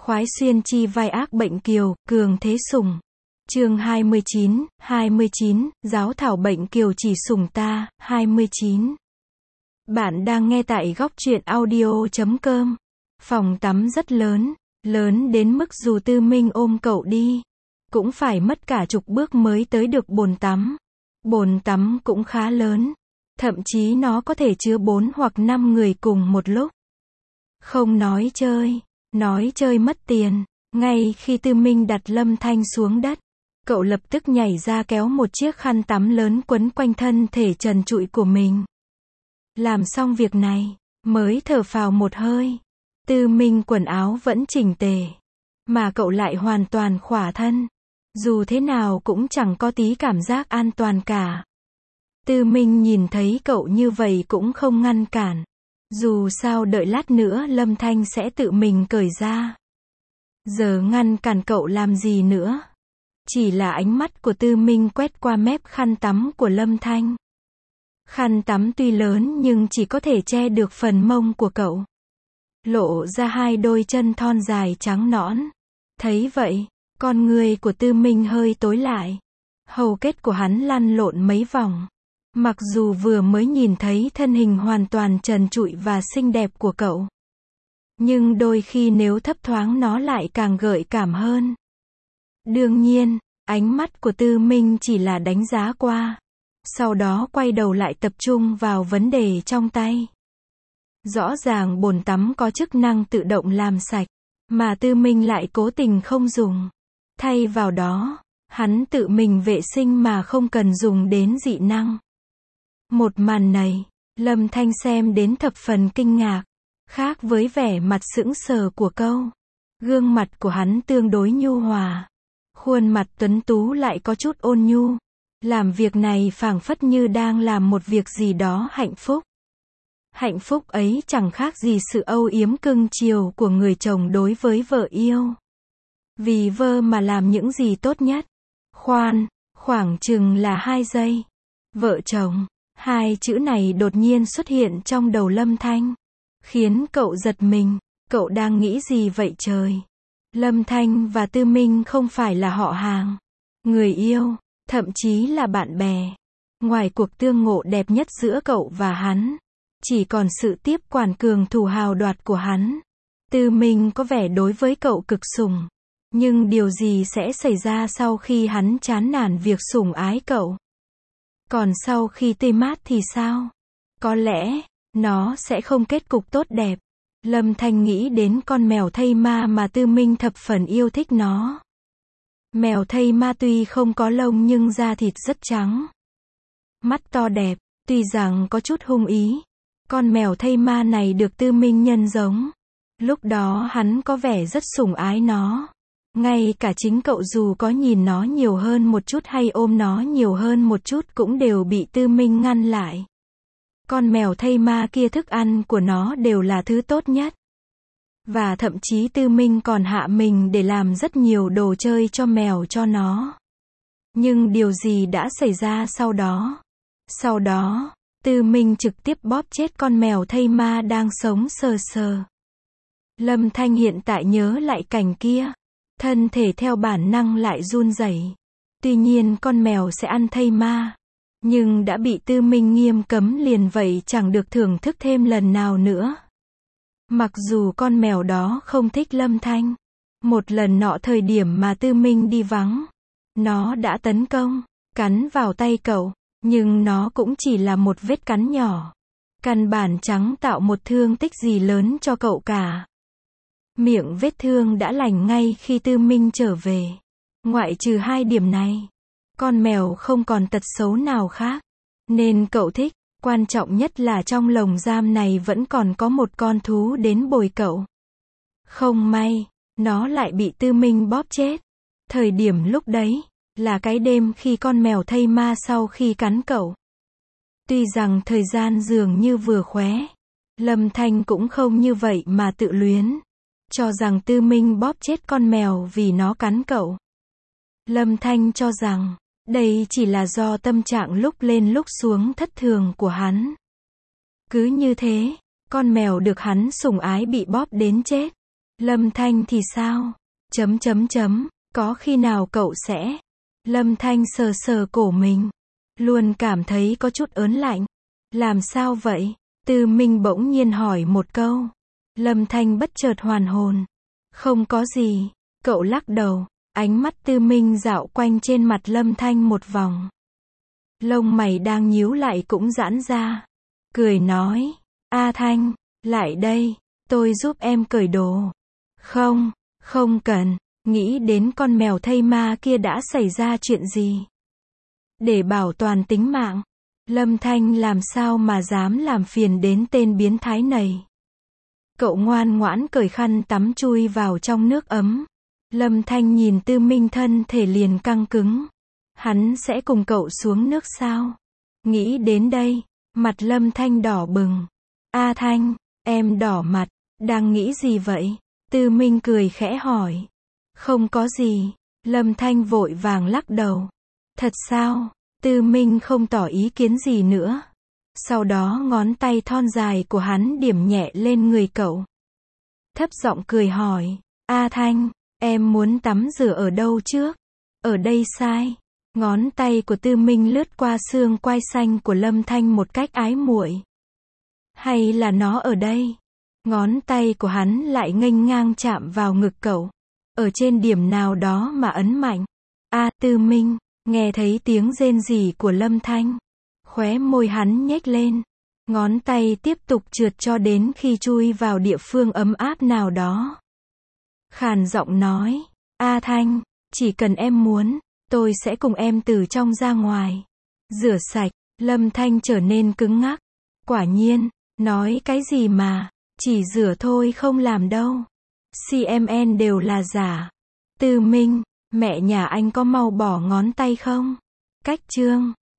khoái xuyên chi vai ác bệnh kiều, cường thế sủng. Chương 29, giáo thảo bệnh kiều chỉ sủng ta, 29. Bạn đang nghe tại góc truyện audio.com. Phòng tắm rất lớn, lớn đến mức dù Tư Minh ôm cậu đi, cũng phải mất cả chục bước mới tới được bồn tắm. Bồn tắm cũng khá lớn, thậm chí nó có thể chứa 4 hoặc 5 người cùng một lúc. Không nói chơi mất tiền. Ngay khi Tư Minh đặt Lâm Thanh xuống đất, cậu lập tức nhảy ra kéo một chiếc khăn tắm lớn quấn quanh thân thể trần trụi của mình. Làm xong việc này, mới thở phào một hơi. Tư Minh quần áo vẫn chỉnh tề, mà cậu lại hoàn toàn khỏa thân. Dù thế nào cũng chẳng có tí cảm giác an toàn cả. Tư Minh nhìn thấy cậu như vậy cũng không ngăn cản. Dù sao đợi lát nữa Lâm Thanh sẽ tự mình cởi ra. Giờ ngăn cản cậu làm gì nữa? Chỉ là ánh mắt của Tư Minh quét qua mép khăn tắm của Lâm Thanh. Khăn tắm tuy lớn nhưng chỉ có thể che được phần mông của cậu. Lộ ra 2 đôi chân thon dài trắng nõn. Thấy vậy, con người của Tư Minh hơi tối lại. Hầu kết của hắn lăn lộn mấy vòng. Mặc dù vừa mới nhìn thấy thân hình hoàn toàn trần trụi và xinh đẹp của cậu, nhưng đôi khi nếu thấp thoáng nó lại càng gợi cảm hơn. Đương nhiên, ánh mắt của Tư Minh chỉ là đánh giá qua. Sau đó quay đầu lại tập trung vào vấn đề trong tay. Rõ ràng bồn tắm có chức năng tự động làm sạch, mà Tư Minh lại cố tình không dùng. Thay vào đó, hắn tự mình vệ sinh mà không cần dùng đến dị năng. Một màn này, Lâm Thanh xem đến thập phần kinh ngạc. Khác với vẻ mặt sững sờ của cậu, gương mặt của hắn tương đối nhu hòa. Khuôn mặt tuấn tú lại có chút ôn nhu. Làm việc này phảng phất như đang làm một việc gì đó hạnh phúc. Hạnh phúc ấy chẳng khác gì sự âu yếm cưng chiều của người chồng đối với vợ yêu. Vì vợ mà làm những gì tốt nhất. Khoảng chừng là 2 giây. Vợ chồng, 2 chữ này đột nhiên xuất hiện trong đầu Lâm Thanh, khiến cậu giật mình. Cậu đang nghĩ gì vậy trời? Lâm Thanh và Tư Minh không phải là họ hàng, người yêu, thậm chí là bạn bè. Ngoài cuộc tương ngộ đẹp nhất giữa cậu và hắn, chỉ còn sự tiếp quản cường thủ hào đoạt của hắn. Tư Minh có vẻ đối với cậu cực sủng. Nhưng điều gì sẽ xảy ra sau khi hắn chán nản việc sủng ái cậu? Còn sau khi tê mát thì sao? Có lẽ, nó sẽ không kết cục tốt đẹp. Lâm Thanh nghĩ đến con mèo thây ma mà Tư Minh thập phần yêu thích nó. Mèo thây ma tuy không có lông nhưng da thịt rất trắng. Mắt to đẹp, tuy rằng có chút hung ý. Con mèo thây ma này được Tư Minh nhân giống. Lúc đó hắn có vẻ rất sủng ái nó. Ngay cả chính cậu dù có nhìn nó nhiều hơn một chút hay ôm nó nhiều hơn một chút cũng đều bị Tư Minh ngăn lại. Con mèo thây ma kia thức ăn của nó đều là thứ tốt nhất. Và thậm chí Tư Minh còn hạ mình để làm rất nhiều đồ chơi cho mèo cho nó. Nhưng điều gì đã xảy ra sau đó? Sau đó, Tư Minh trực tiếp bóp chết con mèo thây ma đang sống sờ sờ. Lâm Thanh hiện tại nhớ lại cảnh kia. Thân thể theo bản năng lại run rẩy. Tuy nhiên con mèo sẽ ăn thây ma. Nhưng đã bị Tư Minh nghiêm cấm liền vậy chẳng được thưởng thức thêm lần nào nữa. Mặc dù con mèo đó không thích Lâm Thanh. Một lần nọ thời điểm mà Tư Minh đi vắng, nó đã tấn công, cắn vào tay cậu. Nhưng nó cũng chỉ là một vết cắn nhỏ. Căn bản chẳng tạo một thương tích gì lớn cho cậu cả. Miệng vết thương đã lành ngay khi Tư Minh trở về. Ngoại trừ 2 điểm này, con mèo không còn tật xấu nào khác. Nên cậu thích. Quan trọng nhất là trong lồng giam này vẫn còn có một con thú đến bồi cậu. Không may, nó lại bị Tư Minh bóp chết. Thời điểm lúc đấy, là cái đêm khi con mèo thây ma sau khi cắn cậu. Tuy rằng thời gian dường như vừa khóe, Lâm Thanh cũng không như vậy mà tự luyến. Cho rằng Tư Minh bóp chết con mèo vì nó cắn cậu. Lâm Thanh cho rằng, đây chỉ là do tâm trạng lúc lên lúc xuống thất thường của hắn. Cứ như thế, con mèo được hắn sủng ái bị bóp đến chết. Lâm Thanh thì sao? Có khi nào cậu sẽ? Lâm Thanh sờ sờ cổ mình. Luôn cảm thấy có chút ớn lạnh. Làm sao vậy? Tư Minh bỗng nhiên hỏi một câu. Lâm Thanh bất chợt hoàn hồn. Không có gì. Cậu lắc đầu. Ánh mắt Tư Minh dạo quanh trên mặt Lâm Thanh một vòng. Lông mày đang nhíu lại cũng giãn ra. Cười nói. A Thanh, lại đây. Tôi giúp em cởi đồ. Không, không cần. Nghĩ đến con mèo thây ma kia đã xảy ra chuyện gì. Để bảo toàn tính mạng. Lâm Thanh làm sao mà dám làm phiền đến tên biến thái này. Cậu ngoan ngoãn cởi khăn tắm chui vào trong nước ấm. Lâm Thanh nhìn Tư Minh thân thể liền căng cứng. Hắn sẽ cùng cậu xuống nước sao? Nghĩ đến đây, mặt Lâm Thanh đỏ bừng. A Thanh, em đỏ mặt, đang nghĩ gì vậy? Tư Minh cười khẽ hỏi. Không có gì. Lâm Thanh vội vàng lắc đầu. Thật sao? Tư Minh không tỏ ý kiến gì nữa. Sau đó ngón tay thon dài của hắn điểm nhẹ lên người cậu. Thấp giọng cười hỏi. A Thanh, em muốn tắm rửa ở đâu trước? Ở đây sai. Ngón tay của Tư Minh lướt qua xương quai xanh của Lâm Thanh một cách ái muội. Hay là nó ở đây? Ngón tay của hắn lại nghênh ngang chạm vào ngực cậu. Ở trên điểm nào đó mà ấn mạnh. Tư Minh, nghe thấy tiếng rên rỉ của Lâm Thanh. Khóe môi hắn nhếch lên. Ngón tay tiếp tục trượt cho đến khi chui vào địa phương ấm áp nào đó. Khàn giọng nói. A Thanh, chỉ cần em muốn, tôi sẽ cùng em từ trong ra ngoài. Rửa sạch. Lâm Thanh trở nên cứng ngắc. Quả nhiên, nói cái gì mà, chỉ rửa thôi không làm đâu. CMN đều là giả. Tư Minh, mẹ nhà anh có mau bỏ ngón tay không? Cách chương